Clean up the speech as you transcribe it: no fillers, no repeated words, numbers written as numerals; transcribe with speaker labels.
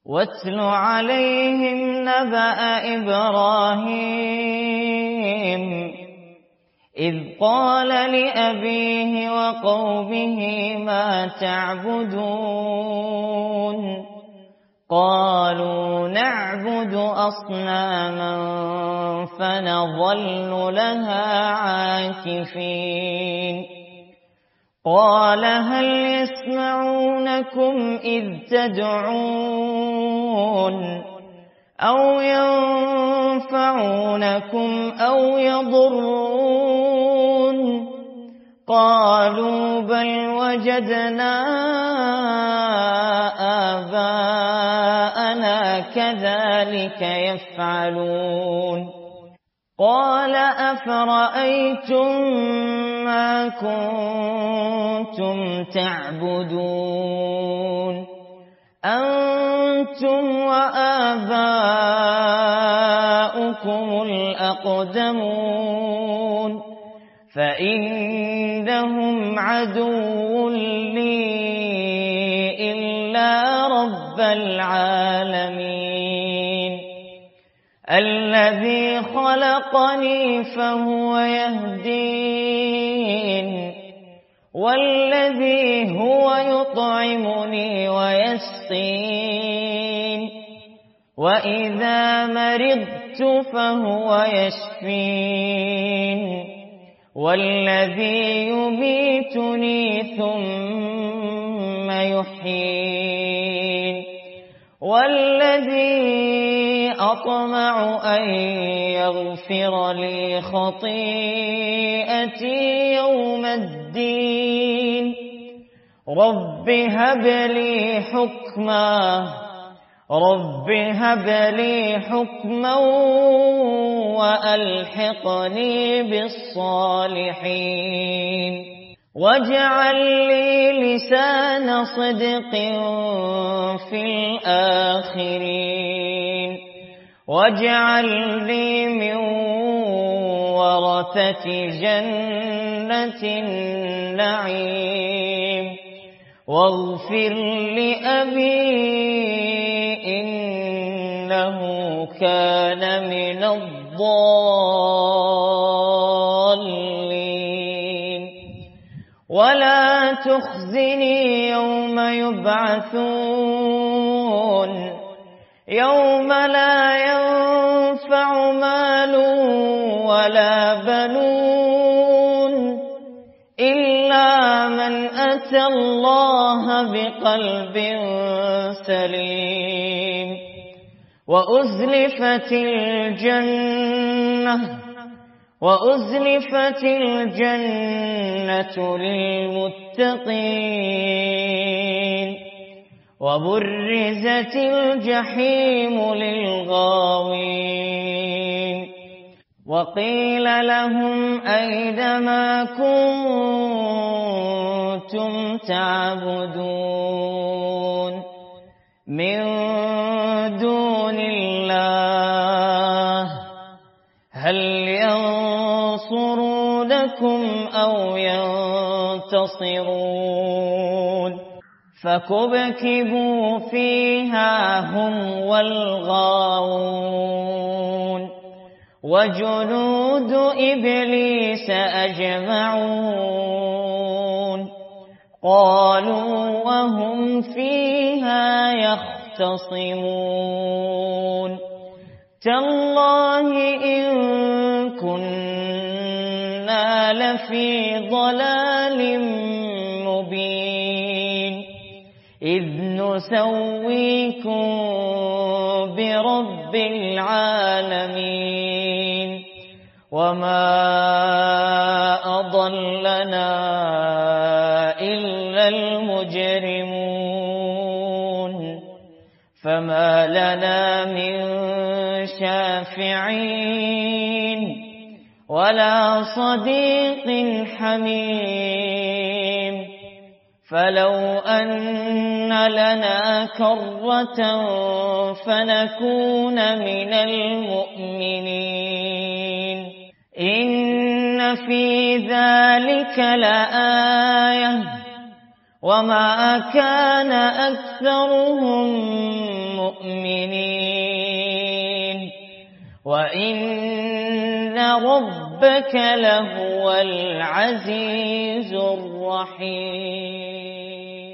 Speaker 1: واتل عليهم نبأ إبراهيم إذ قال لأبيه وقومه ما تعبدون قالوا نعبد أصناما فنظل لها عاكفين قال هل يسمعونكم إذ تدعون أو ينفعونكم أو يضرون قالوا بل وجدنا آباءنا كذلك يفعلون قال أفرأيتم ما كنتم تعبدون أنتم وآباؤكم الأقدمون فإنهم عدو لي إلا رب العالمين الذي خلقني فهو يهدين والذي هو يطعمني ويسقين وإذا مرضت فهو يشفين والذي يميتني ثم يحيين والذي أطمع أن يغفر لي خطيئتي يوم الدين رب هب لي حكما وألحقني بالصالحين واجعل لي لسان صدق في الآخرين واجعلني من ورثة جنة النعيم واغفر لأبي إنه كان من الضالين ولا تخزني يوم يبعثون يوم لا ينفع مال ولا بنون إلا من أتى الله بقلب سليم وأزلفت الجنة للمتقين وبرزت الجحيم للغاوين وقيل لهم أين ما كنتم تعبدون من دون الله هل ينصرونكم أو ينتصرون فكبكبوا فيها هم والغاوون وجنود إبليس أجمعون قالوا وهم فيها يختصمون تالله إن كنا لفي ضلال مبين إذ نسويكم برب العالمين وما أضلنا إلا المجرمون فما لنا من شافعين ولا صديق حميم فلو أن لنا كرة فنكون من المؤمنين إن في ذلك لآية وما كان أكثرهم مؤمنين وإن ربك لهو العزيز الرحيم.